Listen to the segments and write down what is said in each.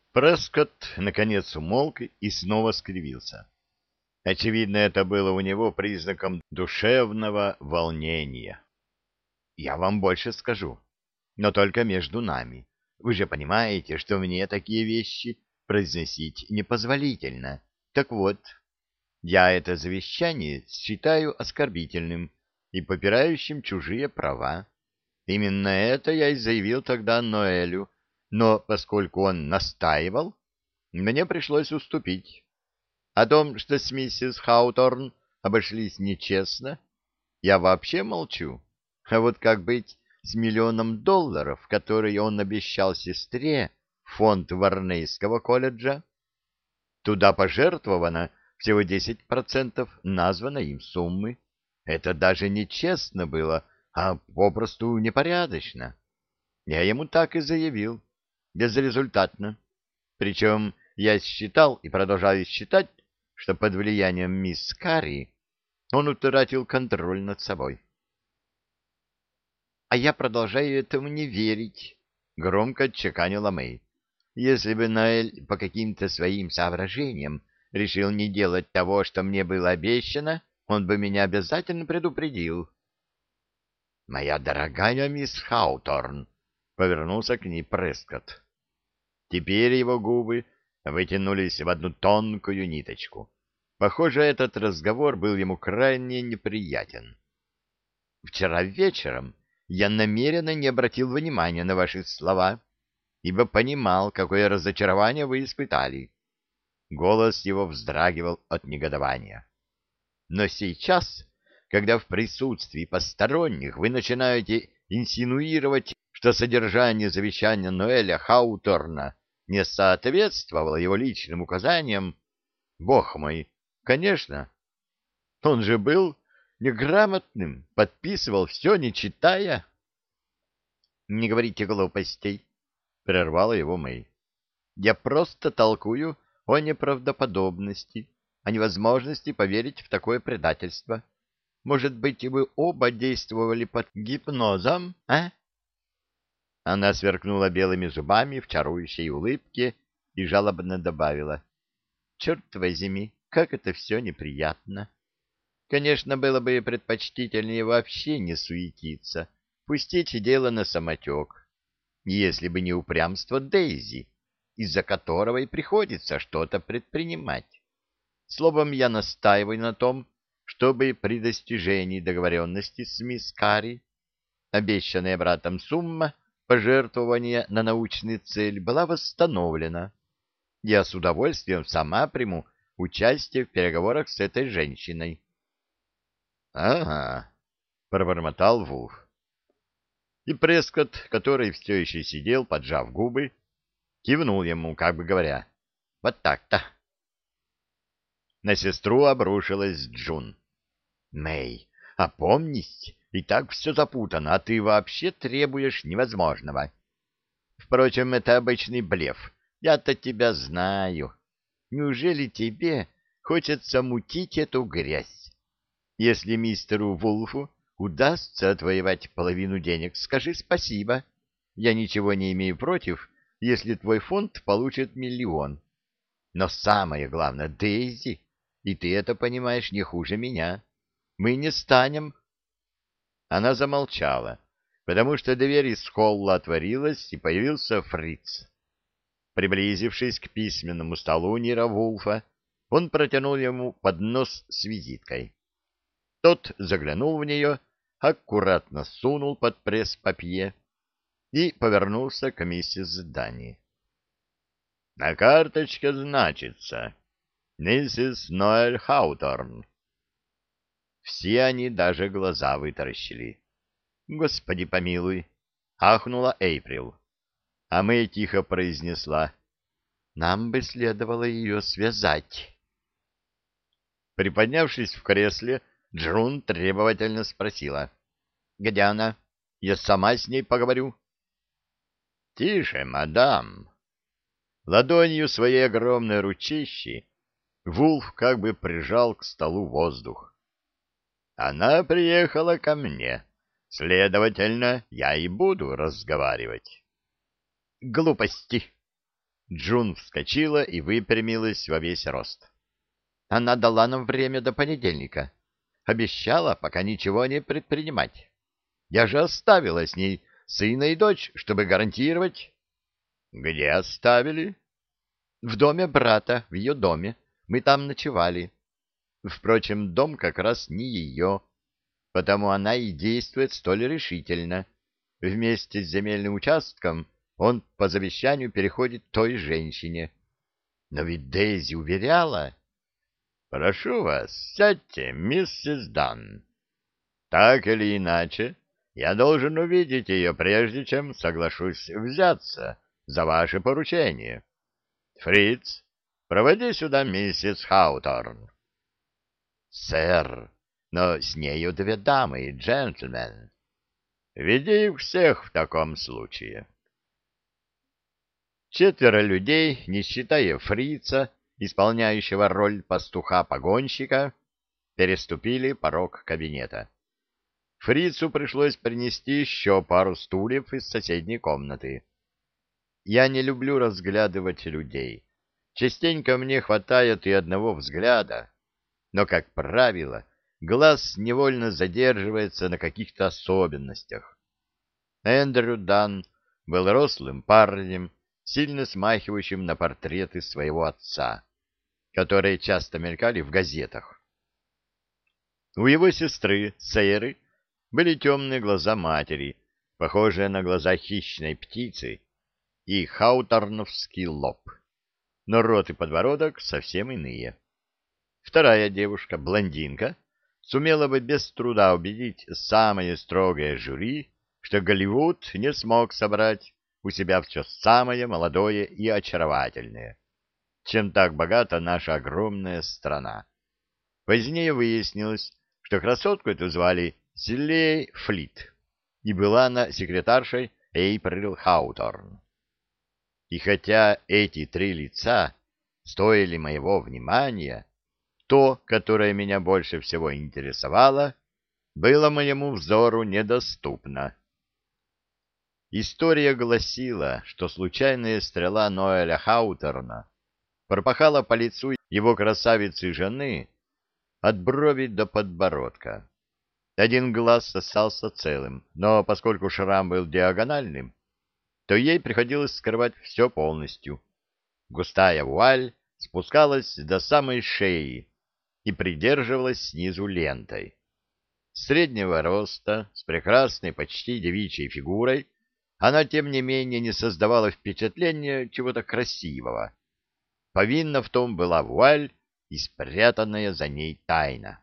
Прескотт наконец умолк и снова скривился. Очевидно, это было у него признаком душевного волнения. Я вам больше скажу, но только между нами. Вы же понимаете, что мне такие вещи произносить непозволительно. Так вот, я это завещание считаю оскорбительным и попирающим чужие права. Именно это я и заявил тогда Ноэлю, но поскольку он настаивал, мне пришлось уступить. О том, что с миссис Хауторн обошлись нечестно, я вообще молчу. А вот как быть с $1 000 000, которые он обещал сестре в фонд Варнейского колледжа? Туда пожертвовано всего 10% названной им суммы. Это даже нечестно было, а попросту непорядочно. Я ему так и заявил. Безрезультатно. Причем я считал и продолжаю считать, что под влиянием мисс Карри он утратил контроль над собой. — А я продолжаю этому не верить, — громко отчеканила Мэй. — Если бы Ноэль по каким-то своим соображениям решил не делать того, что мне было обещано, он бы меня обязательно предупредил. — Моя дорогая мисс Хауторн, — повернулся к ней Прескотт. Теперь его губы вытянулись в одну тонкую ниточку. Похоже, этот разговор был ему крайне неприятен. Вчера вечером я намеренно не обратил внимания на ваши слова, ибо понимал, какое разочарование вы испытали. Голос его вздрагивал от негодования. Но сейчас, когда в присутствии посторонних вы начинаете инсинуировать, что содержание завещания Ноэля Хауторна не соответствовало его личным указаниям, бог мой, конечно, он же был неграмотным, подписывал все, не читая. — Не говорите глупостей, — прервала его Мэй. — Я просто толкую о неправдоподобности, о невозможности поверить в такое предательство. Может быть, вы оба действовали под гипнозом, а? Она сверкнула белыми зубами в чарующей улыбке и жалобно добавила. — Черт возьми, как это все неприятно! Конечно, было бы предпочтительнее вообще не суетиться, пустить дело на самотек, если бы не упрямство Дейзи, из-за которого и приходится что-то предпринимать. Словом, я настаиваю на том, чтобы при достижении договоренности с мисс Карри обещанная братом сумма пожертвования на научную цель была восстановлена. Я с удовольствием сама приму участие в переговорах с этой женщиной. — Ага, — пробормотал Вулф. И Прескотт, который все еще сидел, поджав губы, кивнул ему, как бы говоря, «Вот так-то». На сестру обрушилась Джун. «Мэй, опомнись, и так все запутано, а ты вообще требуешь невозможного. Впрочем, это обычный блеф, я-то тебя знаю. Неужели тебе хочется мутить эту грязь? Если мистеру Вулфу удастся отвоевать половину денег, скажи спасибо. Я ничего не имею против, если твой фонд получит 1 000 000. Но самое главное, Дейзи, и ты это понимаешь не хуже меня. Мы не станем... Она замолчала, потому что дверь из холла отворилась, и появился Фриц. Приблизившись к письменному столу Нира Вулфа, он протянул ему поднос с визиткой. Тот заглянул в нее, аккуратно сунул под пресс-папье и повернулся к миссис Дани. — На карточке значится «Миссис Ноэль Хауторн». Все они даже глаза вытаращили. «Господи помилуй!» — ахнула Эйприл. А Мэй тихо произнесла: «Нам бы следовало ее связать». Приподнявшись в кресле, Джун требовательно спросила: «Где она? Я сама с ней поговорю». «Тише, мадам!» Ладонью своей огромной ручищи Вулф как бы прижал к столу воздух. «Она приехала ко мне, следовательно, я и буду разговаривать». «Глупости!» Джун вскочила и выпрямилась во весь рост. Она дала нам время до понедельника. Обещала пока ничего не предпринимать. Я же оставила с ней сына и дочь, чтобы гарантировать. — Где оставили? — В доме брата, в ее доме. Мы там ночевали. Впрочем, дом как раз не ее, потому она и действует столь решительно. Вместе с земельным участком он по завещанию переходит той женщине. Но ведь Дейзи уверяла... — Прошу вас, сядьте, миссис Данн. Так или иначе, я должен увидеть ее, прежде чем соглашусь взяться за ваше поручение. Фриц, проводи сюда миссис Хауторн. — Сэр, но с нею две дамы и джентльмен. — Веди их всех в таком случае. Четверо людей, не считая фрица, исполняющего роль пастуха-погонщика, переступили порог кабинета. Фрицу пришлось принести еще пару стульев из соседней комнаты. Я не люблю разглядывать людей. Частенько мне хватает и одного взгляда, но, как правило, глаз невольно задерживается на каких-то особенностях. Эндрю Данн был рослым парнем, сильно смахивающим на портреты своего отца, которые часто мелькали в газетах. У его сестры, Сейры, были темные глаза матери, похожие на глаза хищной птицы, и хауторновский лоб, но рот и подбородок совсем иные. Вторая девушка, блондинка, сумела бы без труда убедить самое строгое жюри, что Голливуд не смог собрать у себя все самое молодое и очаровательное, чем так богата наша огромная страна. Позднее выяснилось, что красотку эту звали Силей Флит, и была она секретаршей Эйприл Хауторн. И хотя эти три лица стоили моего внимания, то, которое меня больше всего интересовало, было моему взору недоступно. История гласила, что случайная стрела Ноэля Хауторна пропахала по лицу его красавицы жены от брови до подбородка. Один глаз остался целым, но поскольку шрам был диагональным, то ей приходилось скрывать все полностью. Густая вуаль спускалась до самой шеи и придерживалась снизу лентой. Среднего роста, с прекрасной, почти девичьей фигурой, она, тем не менее, не создавала впечатления чего-то красивого. Повинна в том была вуаль и спрятанная за ней тайна.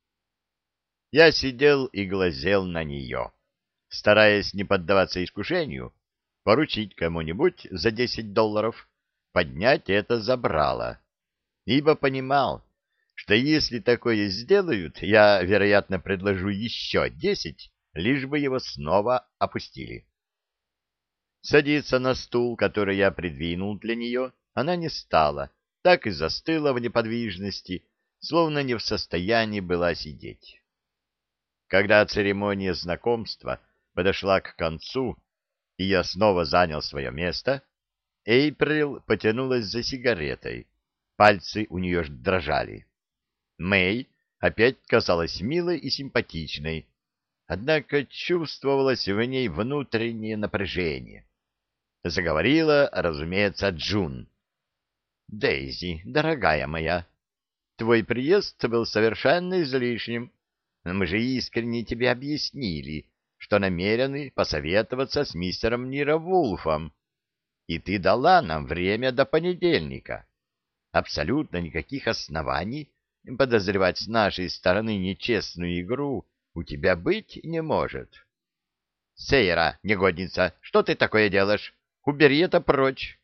Я сидел и глазел на нее, стараясь не поддаваться искушению, поручить кому-нибудь за $10, поднять это забрало, ибо понимал, что если такое сделают, я, вероятно, предложу еще 10, лишь бы его снова опустили. Садиться на стул, который я придвинул для нее, она не стала, так и застыла в неподвижности, словно не в состоянии была сидеть. Когда церемония знакомства подошла к концу, и я снова занял свое место, Эйприл потянулась за сигаретой, пальцы у нее дрожали. Мэй опять казалась милой и симпатичной, однако чувствовалось в ней внутреннее напряжение. Заговорила, разумеется, Джун. «Дейзи, дорогая моя, твой приезд был совершенно излишним. Мы же искренне тебе объяснили, что намерены посоветоваться с мистером Нировулфом, и ты дала нам время до понедельника. Абсолютно никаких оснований подозревать с нашей стороны нечестную игру у тебя быть не может. Сейра, негодница, что ты такое делаешь? Убери это прочь.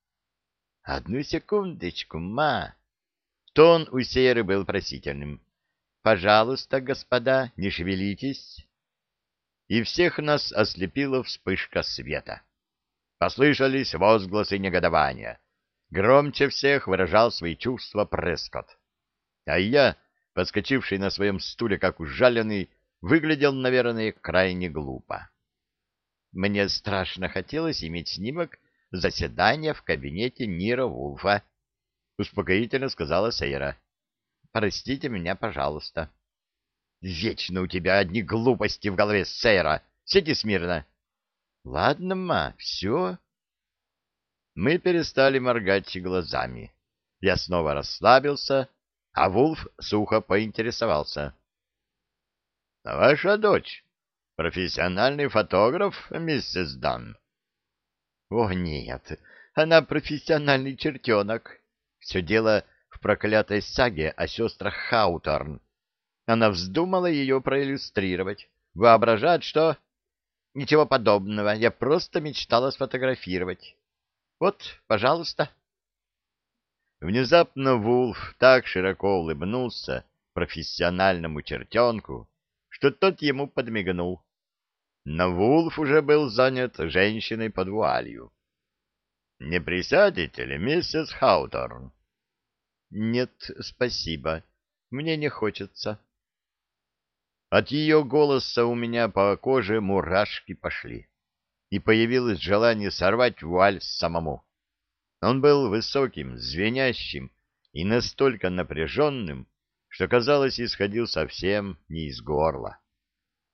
Одну секундочку, ма. Тон у Сейры был просительным. Пожалуйста, господа, не шевелитесь. И всех нас ослепила вспышка света. Послышались возгласы негодования. Громче всех выражал свои чувства Прескотт. А я, подскочивший на своем стуле как ужаленный, выглядел, наверное, крайне глупо. Мне страшно хотелось иметь снимок заседание в кабинете Ниро Вулфа, — успокоительно сказала Сейра. — Простите меня, пожалуйста. — Вечно у тебя одни глупости в голове, Сейра. Сиди смирно. — Ладно, ма, все. Мы перестали моргать глазами. Я снова расслабился, а Вулф сухо поинтересовался. — Ваша дочь профессиональный фотограф, миссис Дан? — О, нет, она профессиональный чертенок. Все дело в проклятой саге о сестрах Хауторн. Она вздумала ее проиллюстрировать. Воображает, что... Ничего подобного, я просто мечтала сфотографировать. Вот, пожалуйста. Внезапно Вулф так широко улыбнулся профессиональному чертенку, что тот ему подмигнул. Но Вулф уже был занят женщиной под вуалью. — Не присядете ли, миссис Хауторн? — Нет, спасибо, мне не хочется. От ее голоса у меня по коже мурашки пошли, и появилось желание сорвать вуаль самому. Он был высоким, звенящим и настолько напряженным, что, казалось, исходил совсем не из горла.